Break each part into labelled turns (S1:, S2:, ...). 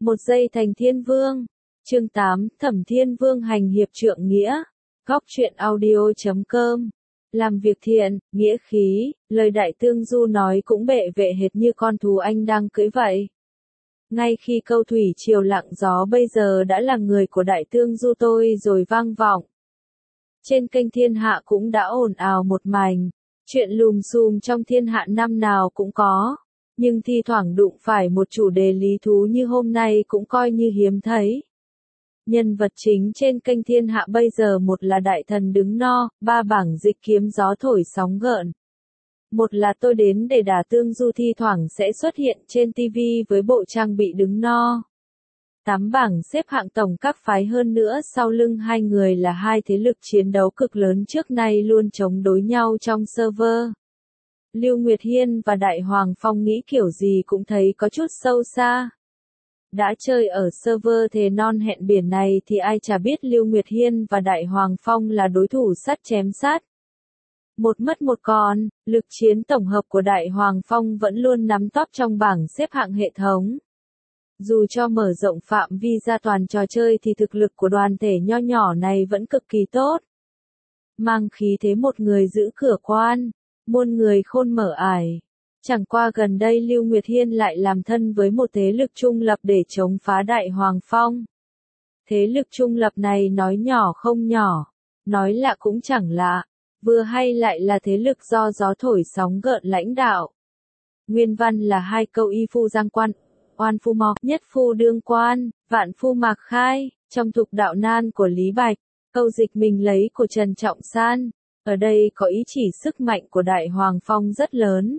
S1: Một giây thành thiên vương. Chương 8, Thẩm Thiên Vương hành hiệp trượng nghĩa. Góc truyện audio.com. Làm việc thiện, nghĩa khí, lời Đại Tương Du nói cũng bệ vệ hệt như con thú anh đang cưỡi vậy. Ngay khi câu thủy triều lặng gió bây giờ đã là người của Đại Tương Du tôi rồi vang vọng. Trên kênh Thiên Hạ cũng đã ồn ào một mảnh, chuyện lùm xùm trong thiên hạ năm nào cũng có, nhưng thi thoảng đụng phải một chủ đề lý thú như hôm nay cũng coi như hiếm thấy. Nhân vật chính trên kênh Thiên Hạ bây giờ một là đại thần đứng no, ba bảng dịch kiếm gió thổi sóng gợn. Một là tôi đến để đả Tương Du thi thoảng sẽ xuất hiện trên TV với bộ trang bị đứng no. 8 bảng xếp hạng tổng các phái hơn nữa sau lưng hai người là hai thế lực chiến đấu cực lớn trước nay luôn chống đối nhau trong server. Lưu Nguyệt Hiên và Đại Hoàng Phong nghĩ kiểu gì cũng thấy có chút sâu xa. Đã chơi ở server thề non hẹn biển này thì ai chả biết Lưu Nguyệt Hiên và Đại Hoàng Phong là đối thủ sắt chém sát. Một mất một còn, lực chiến tổng hợp của Đại Hoàng Phong vẫn luôn nắm top trong bảng xếp hạng hệ thống. Dù cho mở rộng phạm vi ra toàn trò chơi thì thực lực của đoàn thể nho nhỏ này vẫn cực kỳ tốt. Mang khí thế một người giữ cửa quan, muôn người khôn mở ải. Chẳng qua gần đây Lưu Nguyệt Hiên lại làm thân với một thế lực trung lập để chống phá Đại Hoàng Phong. Thế lực trung lập này nói nhỏ không nhỏ, nói lạ cũng chẳng lạ, vừa hay lại là thế lực do gió thổi sóng gợn lãnh đạo. Nguyên văn là hai câu y phu giang quan, oan phu mọc, nhất phu đương quan, vạn phu mạc khai, trong thục đạo nan của Lý Bạch, câu dịch mình lấy của Trần Trọng San, ở đây có ý chỉ sức mạnh của Đại Hoàng Phong rất lớn.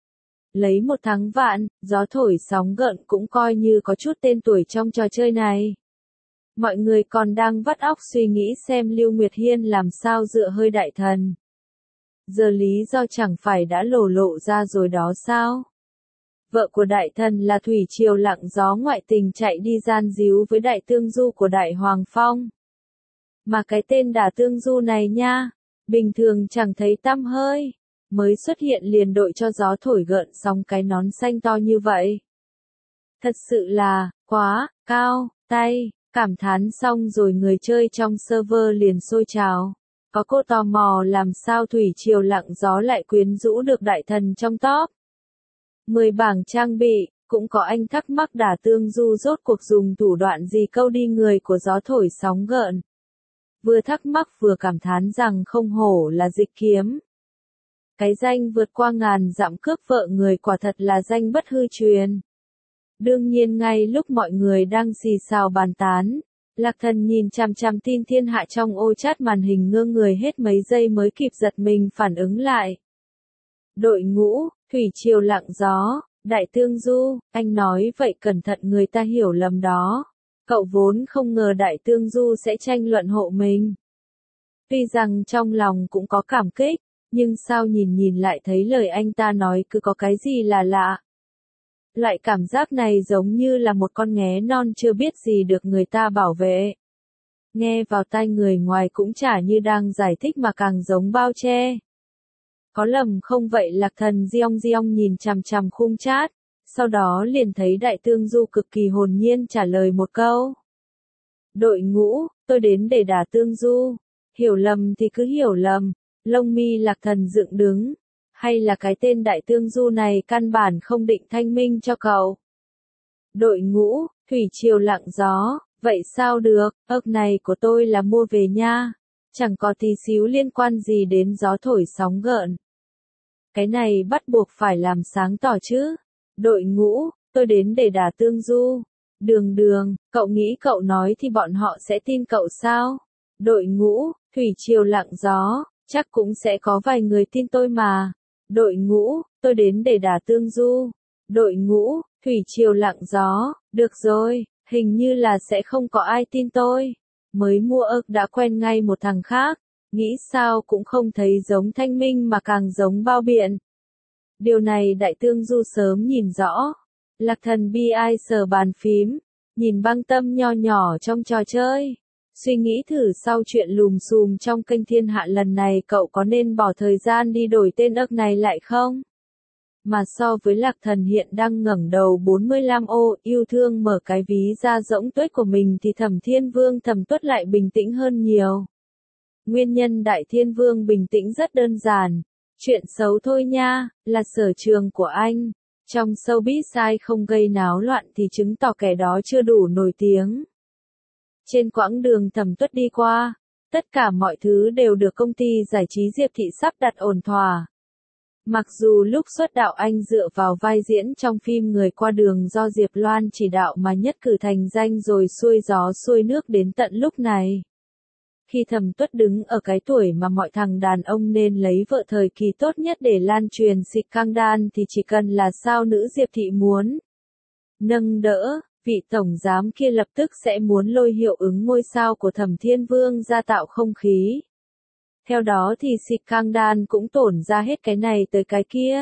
S1: Lấy một thắng vạn, gió thổi sóng gợn cũng coi như có chút tên tuổi trong trò chơi này. Mọi người còn đang vắt óc suy nghĩ xem Lưu Nguyệt Hiên làm sao dựa hơi đại thần. Giờ lý do chẳng phải đã lộ ra rồi đó sao? Vợ của đại thần là thủy triều lặng gió ngoại tình chạy đi gian díu với Đại Tương Du của Đại Hoàng Phong. Mà cái tên Đả Tương Du này nha, bình thường chẳng thấy tăm hơi, mới xuất hiện liền đội cho gió thổi gợn sóng cái nón xanh to như vậy. Thật sự là, quá, cao, tay, cảm thán xong rồi người chơi trong server liền sôi trào. Có cô tò mò làm sao thủy triều lặng gió lại quyến rũ được đại thần trong top. 10 bảng trang bị, cũng có anh thắc mắc Đả Tương Du rốt cuộc dùng thủ đoạn gì câu đi người của gió thổi sóng gợn. Vừa thắc mắc vừa cảm thán rằng không hổ là dịch kiếm. Cái danh vượt qua ngàn dặm cướp vợ người quả thật là danh bất hư truyền. Đương nhiên ngay lúc mọi người đang xì xào bàn tán, Lạc Thần nhìn chằm chằm tin Thiên Hạ trong ô chat màn hình ngơ người hết mấy giây mới kịp giật mình phản ứng lại. Đội ngũ, thủy triều lặng gió, Đại Tương Du, anh nói vậy cẩn thận người ta hiểu lầm đó. Cậu vốn không ngờ Đại Tương Du sẽ tranh luận hộ mình. Tuy rằng trong lòng cũng có cảm kích, nhưng sao nhìn lại thấy lời anh ta nói cứ có cái gì là lạ. Loại cảm giác này giống như là một con nghé non chưa biết gì được người ta bảo vệ. Nghe vào tai người ngoài cũng chả như đang giải thích mà càng giống bao che. Có lầm không vậy? Lạc Thần Giong nhìn chằm chằm khung chat, sau đó liền thấy Đại Tương Du cực kỳ hồn nhiên trả lời một câu. Đội ngũ, tôi đến để đả Tương Du. Hiểu lầm thì cứ hiểu lầm. Lông mi Lạc Thần dựng đứng. Hay là cái tên Đại Tương Du này căn bản không định thanh minh cho cậu. Đội ngũ, thủy triều lặng gió, vậy sao được, ức này của tôi là mua về nha. Chẳng có tí xíu liên quan gì đến gió thổi sóng gợn. Cái này bắt buộc phải làm sáng tỏ chứ. Đội ngũ, tôi đến để đả Tương Du. Đường, cậu nghĩ cậu nói thì bọn họ sẽ tin cậu sao? Đội ngũ, thủy triều lặng gió, chắc cũng sẽ có vài người tin tôi mà. Đội ngũ, tôi đến để đả Tương Du. Đội ngũ, thủy triều lặng gió, được rồi, hình như là sẽ không có ai tin tôi. Mới mua ức đã quen ngay một thằng khác, nghĩ sao cũng không thấy giống thanh minh mà càng giống bao biện. Điều này Đại Tương Du sớm nhìn rõ. Lạc Thần bi ai sờ bàn phím, nhìn băng tâm nho nhỏ trong trò chơi. Suy nghĩ thử sau chuyện lùm xùm trong kênh Thiên Hạ lần này cậu có nên bỏ thời gian đi đổi tên ức này lại không? Mà so với Lạc Thần hiện đang ngẩng đầu 45 ô, yêu thương mở cái ví da rỗng tuếch của mình thì Thẩm Thiên Vương Thẩm Tuất lại bình tĩnh hơn nhiều. Nguyên nhân Đại Thiên Vương bình tĩnh rất đơn giản. Chuyện xấu thôi nha, là sở trường của anh. Trong showbiz sai không gây náo loạn thì chứng tỏ kẻ đó chưa đủ nổi tiếng. Trên quãng đường Thẩm Tuất đi qua, tất cả mọi thứ đều được công ty giải trí Diệp Thị sắp đặt ổn thỏa. Mặc dù lúc xuất đạo anh dựa vào vai diễn trong phim Người qua đường do Diệp Loan chỉ đạo mà nhất cử thành danh rồi xuôi gió xuôi nước đến tận lúc này. Khi Thẩm Tuất đứng ở cái tuổi mà mọi thằng đàn ông nên lấy vợ thời kỳ tốt nhất để lan truyền scandal thì chỉ cần là sao nữ Diệp Thị muốn nâng đỡ, vị tổng giám kia lập tức sẽ muốn lôi hiệu ứng ngôi sao của Thẩm Thiên Vương ra tạo không khí. Theo đó thì scandal cũng tổn ra hết cái này tới cái kia.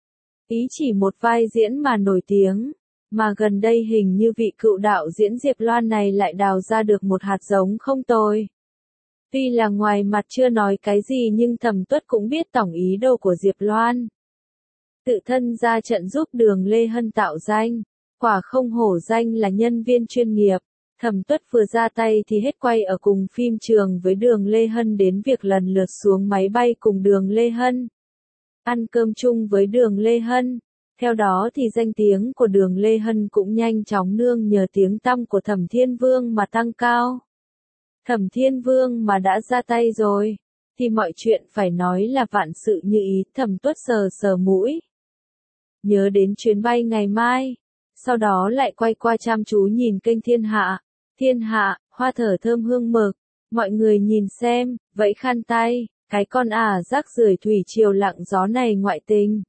S1: Ý chỉ một vai diễn mà nổi tiếng, mà gần đây hình như vị cựu đạo diễn Diệp Loan này lại đào ra được một hạt giống không tồi. Tuy là ngoài mặt chưa nói cái gì nhưng Thẩm Tuất cũng biết tổng ý đồ của Diệp Loan. Tự thân ra trận giúp Đường Lê Hân tạo danh, quả không hổ danh là nhân viên chuyên nghiệp. Thẩm Tuất vừa ra tay thì hết quay ở cùng phim trường với Đường Lê Hân đến việc lần lượt xuống máy bay cùng Đường Lê Hân. Ăn cơm chung với Đường Lê Hân. Theo đó thì danh tiếng của Đường Lê Hân cũng nhanh chóng nương nhờ tiếng tăm của Thẩm Thiên Vương mà tăng cao. Thẩm Thiên Vương mà đã ra tay rồi, thì mọi chuyện phải nói là vạn sự như ý. Thẩm Tuất sờ sờ mũi. Nhớ đến chuyến bay ngày mai, sau đó lại quay qua chăm chú nhìn kênh Thiên Hạ. Thiên Hạ, hoa thở thơm hương mực, mọi người nhìn xem, vẫy khăn tay, cái con rác rưởi thủy triều lặng gió này ngoại tình.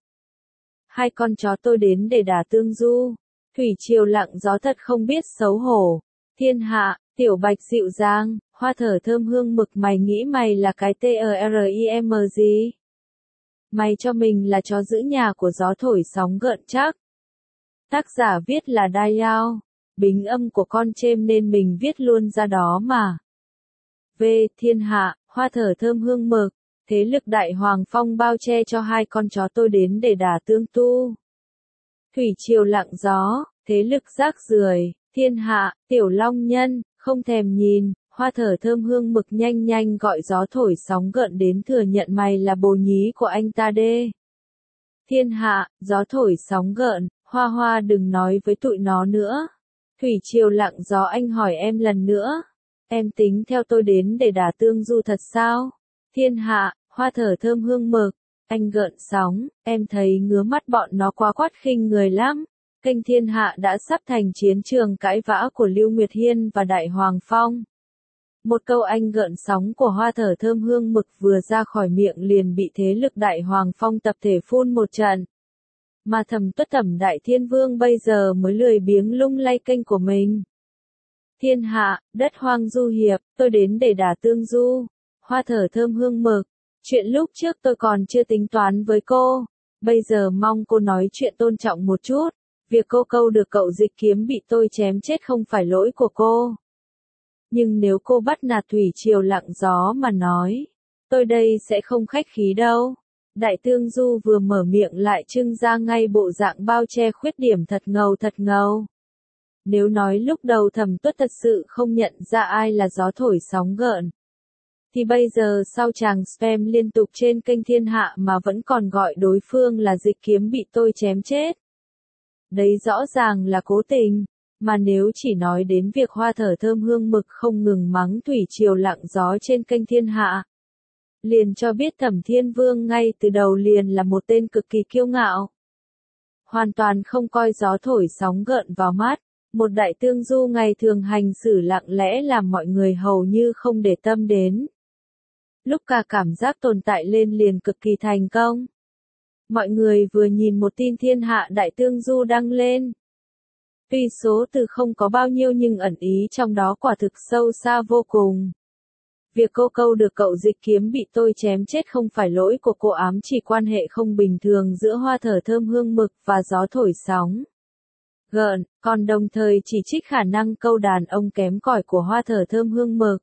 S1: Hai con chó tôi đến để đả tương du, thủy triều lặng gió thật không biết xấu hổ. Thiên Hạ, Tiểu Bạch dịu dàng, hoa thở thơm hương mực mày nghĩ mày là cái TERIM gì? Mày cho mình là chó giữ nhà của gió thổi sóng gợn chắc. Tác giả viết là Đai Yao. Bính âm của con chêm nên mình viết luôn ra đó mà. V. Thiên Hạ, hoa thở thơm hương mực, thế lực Đại Hoàng Phong bao che cho hai con chó tôi đến để đả tương tu. Thủy triều lặng gió, thế lực rác rưởi, Thiên Hạ, Tiểu Long Nhân, không thèm nhìn, hoa thở thơm hương mực nhanh nhanh gọi gió thổi sóng gợn đến thừa nhận mày là bồ nhí của anh ta đê. Thiên Hạ, gió thổi sóng gợn, Hoa Hoa đừng nói với tụi nó nữa. Thủy triều lặng gió anh hỏi em lần nữa. Em tính theo tôi đến để đả tương du thật sao? Thiên Hạ, hoa thở thơm hương mực, anh gợn sóng, em thấy ngứa mắt bọn nó quá quát khinh người lắm. Kênh Thiên Hạ đã sắp thành chiến trường cãi vã của Lưu Nguyệt Hiên và Đại Hoàng Phong. Một câu anh gợn sóng của hoa thở thơm hương mực vừa ra khỏi miệng liền bị thế lực Đại Hoàng Phong tập thể phun một trận. Mà Thẩm Tuất Thẩm Đại Thiên Vương bây giờ mới lười biếng lung lay kênh của mình. Thiên Hạ, đất hoang du hiệp, tôi đến để đả tương du. Hoa thở thơm hương mực. Chuyện lúc trước tôi còn chưa tính toán với cô. Bây giờ mong cô nói chuyện tôn trọng một chút. Việc cô câu được cậu Dịch Kiếm bị tôi chém chết không phải lỗi của cô. Nhưng nếu cô bắt nạt thủy triều lặng gió mà nói, tôi đây sẽ không khách khí đâu. Đại Tương Du vừa mở miệng lại trưng ra ngay bộ dạng bao che khuyết điểm thật ngầu. Nếu nói lúc đầu Thẩm Tuất thật sự không nhận ra ai là gió thổi sóng gợn, thì bây giờ sau chàng spam liên tục trên kênh Thiên Hạ mà vẫn còn gọi đối phương là Dịch Kiếm bị tôi chém chết. Đấy rõ ràng là cố tình, mà nếu chỉ nói đến việc hoa thở thơm hương mực không ngừng mắng thủy triều lặng gió trên kênh Thiên Hạ, liền cho biết Thẩm Thiên Vương ngay từ đầu liền là một tên cực kỳ kiêu ngạo. Hoàn toàn không coi gió thổi sóng gợn vào mắt, một đại tương du ngày thường hành xử lặng lẽ làm mọi người hầu như không để tâm đến. Lúc cả cảm giác tồn tại lên liền cực kỳ thành công. Mọi người vừa nhìn một tin Thiên Hạ đại tương du đăng lên. Tuy số từ không có bao nhiêu nhưng ẩn ý trong đó quả thực sâu xa vô cùng. Việc cô câu được cậu Dịch Kiếm bị tôi chém chết không phải lỗi của cô, ám chỉ quan hệ không bình thường giữa hoa thở thơm hương mực và gió thổi sóng gợn, còn đồng thời chỉ trích khả năng câu đàn ông kém cỏi của hoa thở thơm hương mực.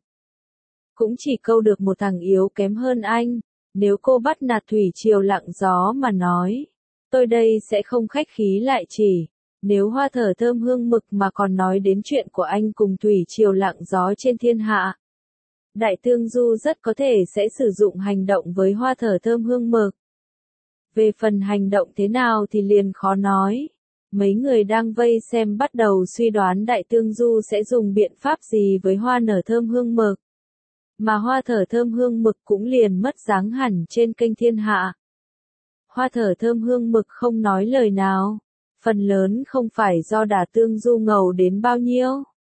S1: Cũng chỉ câu được một thằng yếu kém hơn anh, nếu cô bắt nạt thủy triều lặng gió mà nói, Tôi đây sẽ không khách khí lại chỉ. Nếu hoa thở thơm hương mực mà còn nói đến chuyện của anh cùng thủy triều lặng gió trên thiên hạ. Đại Tương Du rất có thể sẽ sử dụng hành động với hoa thở thơm hương mực. Về phần hành động thế nào thì liền khó nói. Mấy người đang vây xem bắt đầu suy đoán Đại Tương Du sẽ dùng biện pháp gì với hoa nở thơm hương mực. Mà hoa thở thơm hương mực cũng liền mất dáng hẳn trên kênh thiên hạ. Hoa thở thơm hương mực không nói lời nào. Phần lớn không phải do Đại Tương Du ngầu đến bao nhiêu,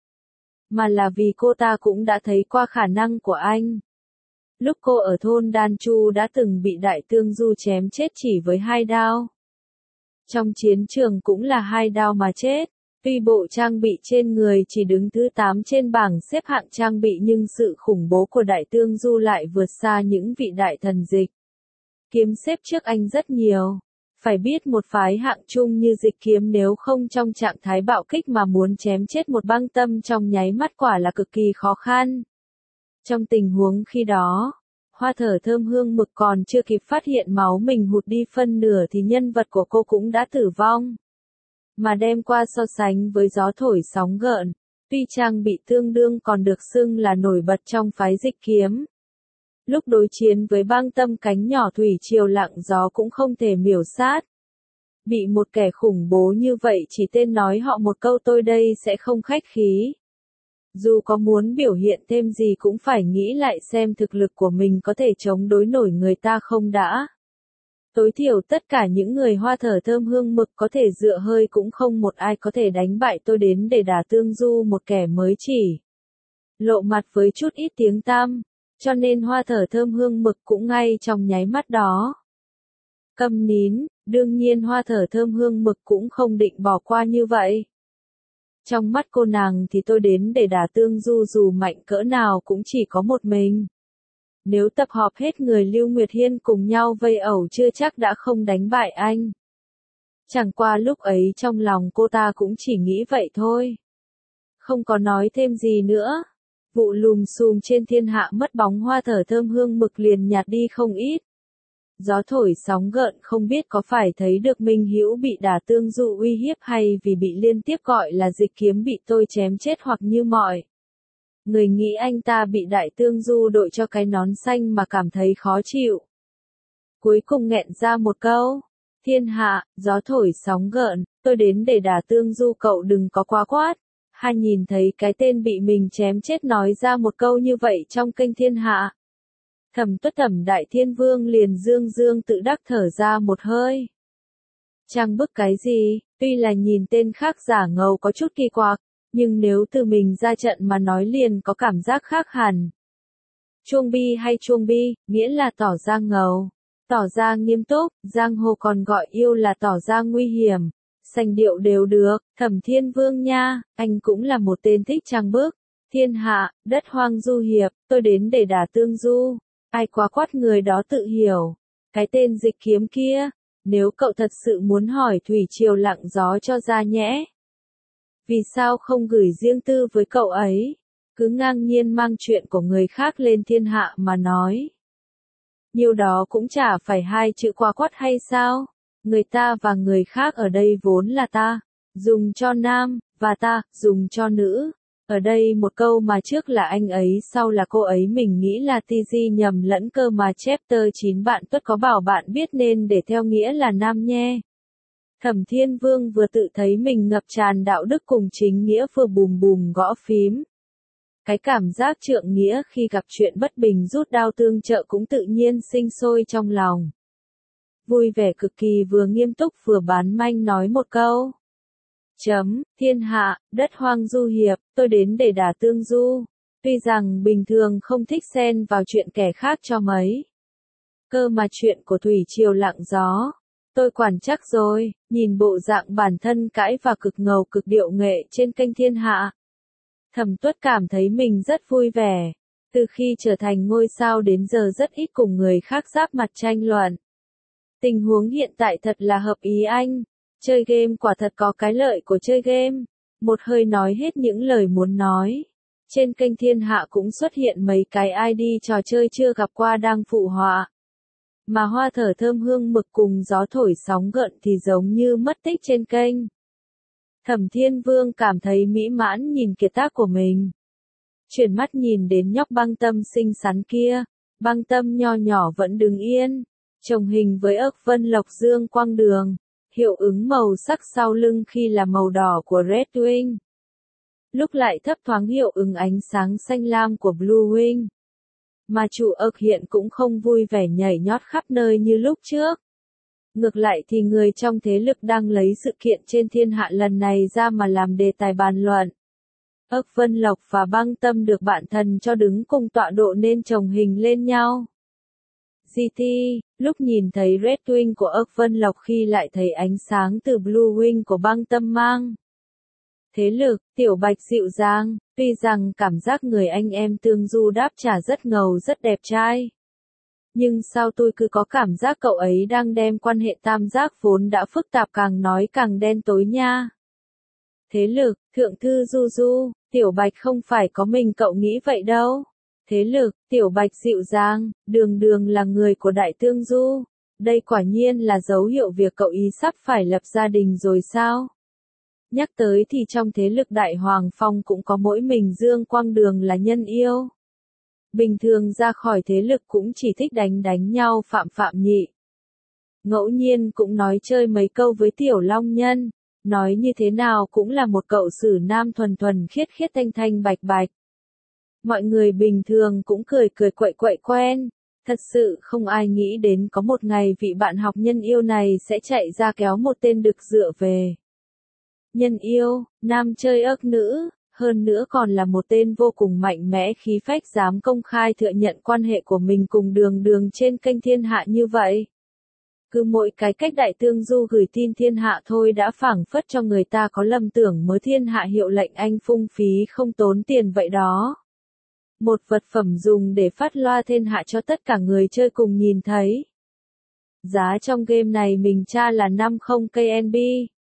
S1: mà là vì cô ta cũng đã thấy qua khả năng của anh. Lúc cô ở thôn Đan Chu đã từng bị Đại Tương Du chém chết chỉ với 2 đao. Trong chiến trường cũng là 2 đao mà chết. Tuy bộ trang bị trên người chỉ đứng thứ 8 trên bảng xếp hạng trang bị nhưng sự khủng bố của Đại Tương Du lại vượt xa những vị đại thần dịch. Kiếm xếp trước anh rất nhiều. Phải biết một phái hạng trung như Dịch Kiếm nếu không trong trạng thái bạo kích mà muốn chém chết một băng tâm trong nháy mắt quả là cực kỳ khó khăn. Trong tình huống khi đó, hoa thở thơm hương mực còn chưa kịp phát hiện máu mình hụt đi phân nửa thì nhân vật của cô cũng đã tử vong. Mà đem qua so sánh với gió thổi sóng gợn, tuy trang bị tương đương còn được xưng là nổi bật trong phái Dịch Kiếm. Lúc đối chiến với băng tâm cánh nhỏ thủy triều lặng gió cũng không thể miểu sát. Bị một kẻ khủng bố như vậy chỉ tên nói họ một câu tôi đây sẽ không khách khí. Dù có muốn biểu hiện thêm gì cũng phải nghĩ lại xem thực lực của mình có thể chống đối nổi người ta không đã. Tối thiểu tất cả những người hoa thở thơm hương mực có thể dựa hơi cũng không một ai có thể đánh bại tôi đến để Đại Tương Du một kẻ mới chỉ lộ mặt với chút ít tiếng tăm. Cho nên hoa thở thơm hương mực cũng ngay trong nháy mắt đó câm nín, đương nhiên hoa thở thơm hương mực cũng không định bỏ qua như vậy. Trong mắt cô nàng thì tôi đến để Đại Tương Du dù mạnh cỡ nào cũng chỉ có một mình. Nếu tập họp hết người Lưu Nguyệt Hiên cùng nhau vây ẩu chưa chắc đã không đánh bại anh. Chẳng qua lúc ấy trong lòng cô ta cũng chỉ nghĩ vậy thôi. Không có nói thêm gì nữa. Vụ lùm xùm trên thiên hạ mất bóng hoa thở thơm hương mực liền nhạt đi không ít. Gió thổi sóng gợn không biết có phải thấy được Minh Hữu bị Đại Tương Du uy hiếp hay vì bị liên tiếp gọi là Dịch Kiếm bị tôi chém chết hoặc như mọi người nghĩ anh ta bị Đại Tương Du đội cho cái nón xanh mà cảm thấy khó chịu. Cuối cùng nghẹn ra một câu. Thiên hạ, gió thổi sóng gợn, tôi đến để Đại Tương Du cậu đừng có quá quát. Hai nhìn thấy cái tên bị mình chém chết nói ra một câu như vậy trong kênh thiên hạ. Thẩm Tuất Thẩm Đại Thiên Vương liền dương dương tự đắc thở ra một hơi. Trang bức cái gì, tuy là nhìn tên khác giả ngầu có chút kỳ quặc, nhưng nếu từ mình ra trận mà nói liền có cảm giác khác hẳn. Chuông bi hay chuông bi, nghĩa là tỏ ra ngầu, tỏ ra nghiêm túc, giang hồ còn gọi yêu là tỏ ra nguy hiểm. Sành điệu đều được, Thẩm Thiên Vương nha, anh cũng là một tên thích trang bức. Thiên hạ, đất hoang du hiệp, tôi đến để Đại Tương Du. Ai quá quát người đó tự hiểu. Cái tên Dịch Kiếm kia, nếu cậu thật sự muốn hỏi thủy triều lặng gió cho ra nhẽ. Vì sao không gửi riêng tư với cậu ấy? Cứ ngang nhiên mang chuyện của người khác lên thiên hạ mà nói. Nhiều đó cũng chả phải 2 chữ quá quát hay sao? Người ta và người khác ở đây vốn là ta, dùng cho nam, và ta, dùng cho nữ. Ở đây một câu mà trước là anh ấy sau là cô ấy mình nghĩ là TG nhầm lẫn cơ mà chapter 9 bạn Tuất có bảo bạn biết nên để theo nghĩa là nam nhé. Thẩm Thiên Vương vừa tự thấy mình ngập tràn đạo đức cùng chính nghĩa vừa bùm bùm gõ phím. Cái cảm giác trượng nghĩa khi gặp chuyện bất bình rút đao tương trợ cũng tự nhiên sinh sôi trong lòng. Vui vẻ cực kỳ vừa nghiêm túc vừa bán manh nói một câu. Thiên hạ, đất hoang du hiệp, tôi đến để Đại Tương Du. Tuy rằng bình thường không thích xen vào chuyện kẻ khác cho mấy. Cơ mà chuyện của thủy triều lặng gió. Tôi quản chắc rồi, nhìn bộ dạng bản thân cãi và cực ngầu cực điệu nghệ trên kênh thiên hạ. Thẩm Tuất cảm thấy mình rất vui vẻ. Từ khi trở thành ngôi sao đến giờ rất ít cùng người khác giáp mặt tranh luận. Tình huống hiện tại thật là hợp ý anh. Chơi game quả thật có cái lợi của chơi game. Một hơi nói hết những lời muốn nói. Trên kênh thiên hạ cũng xuất hiện mấy cái ID trò chơi chưa gặp qua đang phụ họa. mà hoa thở thơm hương mực cùng gió thổi sóng gợn thì giống như mất tích trên kênh. Thẩm Thiên Vương cảm thấy mỹ mãn nhìn kiệt tác của mình. Chuyển mắt nhìn đến nhóc Băng Tâm xinh xắn kia, Băng Tâm nho nhỏ vẫn đứng yên, chồng hình với ức vân lộc dương quang đường, hiệu ứng màu sắc sau lưng khi là màu đỏ của Red Wing. Lúc lại thấp thoáng hiệu ứng ánh sáng xanh lam của Blue Wing. Mà chủ ức hiện cũng không vui vẻ nhảy nhót khắp nơi như lúc trước. Ngược lại thì người trong thế lực đang lấy sự kiện trên thiên hạ lần này ra mà làm đề tài bàn luận. Ức Vân Lộc và Băng Tâm được bạn thần cho đứng cùng tọa độ nên chồng hình lên nhau. GT, lúc nhìn thấy Red Wing của Ức Vân Lộc khi lại thấy ánh sáng từ Blue Wing của Băng Tâm mang. Thế lực, Tiểu Bạch dịu dàng, tuy rằng cảm giác người anh em tương du đáp trả rất ngầu rất đẹp trai. Nhưng sao tôi cứ có cảm giác cậu ấy đang đem quan hệ tam giác vốn đã phức tạp càng nói càng đen tối nha. Thế lực, Thượng thư Du Du, Tiểu Bạch không phải có mình cậu nghĩ vậy đâu. Thế lực, Tiểu Bạch dịu dàng, Đường Đường là người của Đại Tương Du. Đây quả nhiên là dấu hiệu việc cậu ý sắp phải lập gia đình rồi sao? Nhắc tới thì trong thế lực Đại Hoàng Phong cũng có mỗi mình Dương Quang Đường là nhân yêu. Bình thường ra khỏi thế lực cũng chỉ thích đánh nhau phạm nhị. Ngẫu nhiên cũng nói chơi mấy câu với Tiểu Long Nhân, nói như thế nào cũng là một cậu sử nam thuần thuần khiết thanh bạch bạch. Mọi người bình thường cũng cười quậy quen, thật sự không ai nghĩ đến có một ngày vị bạn học nhân yêu này sẽ chạy ra kéo một tên đực dựa về. Nhân yêu, nam chơi ức nữ, hơn nữa còn là một tên vô cùng mạnh mẽ khí phách dám công khai thừa nhận quan hệ của mình cùng Đường Đường trên kênh thiên hạ như vậy. Cứ mỗi cái cách Đại Tương Du gửi tin thiên hạ thôi đã phảng phất cho người ta có lầm tưởng mới thiên hạ hiệu lệnh anh phung phí không tốn tiền vậy đó. Một vật phẩm dùng để phát loa thiên hạ cho tất cả người chơi cùng nhìn thấy. Giá trong game này mình tra là 50 KNB.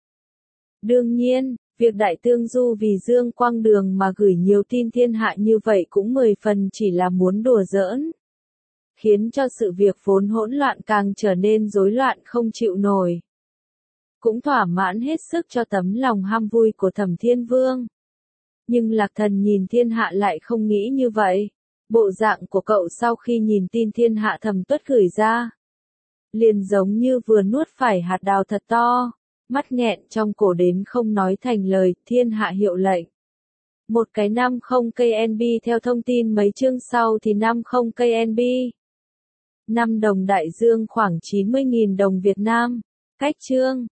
S1: Đương nhiên, việc Đại Tương Du vì Dương Quang Đường mà gửi nhiều tin thiên hạ như vậy cũng 10 phần chỉ là muốn đùa giỡn. Khiến cho sự việc vốn hỗn loạn càng trở nên rối loạn không chịu nổi. Cũng thỏa mãn hết sức cho tấm lòng ham vui của Thẩm Thiên Vương. Nhưng Lạc Thần nhìn thiên hạ lại không nghĩ như vậy. Bộ dạng của cậu sau khi nhìn tin thiên hạ Thẩm Tuất gửi ra, liền giống như vừa nuốt phải hạt đào thật to, mắt nghẹn trong cổ đến không nói thành lời, thiên hạ hiệu lệnh. Một cái 50 KNB theo thông tin mấy chương sau thì 50 KNB. 5 đồng đại dương khoảng 90.000 đồng Việt Nam. Cách chương